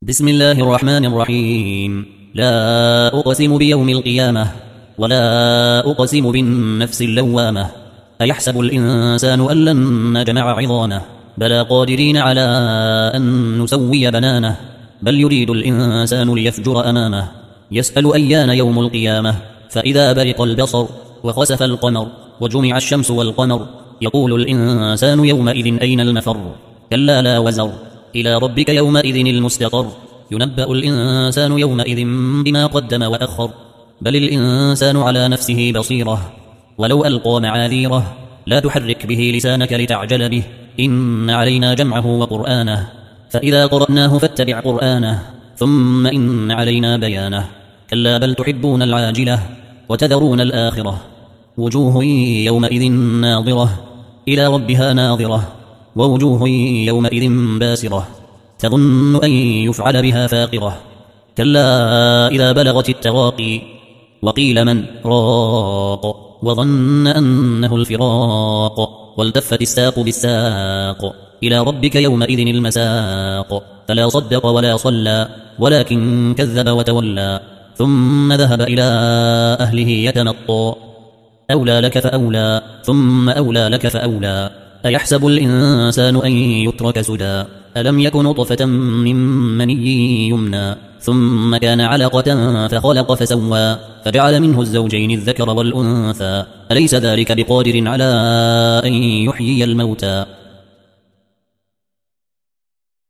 بسم الله الرحمن الرحيم. لا أقسم بيوم القيامة ولا أقسم بالنفس اللوامة. أيحسب الإنسان أن لن نجمع عظامه بلى قادرين على أن نسوي بنانه بل يريد الإنسان ليفجر أمامه يسأل أيان يوم القيامة فإذا برق البصر وخسف القمر وجمع الشمس والقمر يقول الإنسان يومئذ أين المفر كلا لا وزر إلى ربك يومئذ المستقر ينبأ الإنسان يومئذ بما قدم وأخر بل الإنسان على نفسه بصيرة ولو ألقى معاذيره لا تحرك به لسانك لتعجل به إن علينا جمعه وقرآنه فإذا قرأناه فاتبع قرآنه ثم إن علينا بيانه كلا بل تحبون العاجلة وتذرون الآخرة وجوه يومئذ ناظرة إلى ربها ناظرة ووجوه يومئذ باسرة تظن أن يفعل بها فاقرة كلا إذا بلغت التراقي وقيل من راق وظن أنه الفراق والتفت الساق بالساق إلى ربك يومئذ المساق فلا صدق ولا صلى ولكن كذب وتولى ثم ذهب إلى أهله يتمطى أولى لك فأولى ثم أولى لك فأولى أيحسب الإنسان أن يترك سدى ألم يكن نطفة من مني يمنى ثم كان علقة فخلق فسوى فجعل منه الزوجين الذكر والأنثى أليس ذلك بقادر على أن يحيي الموتى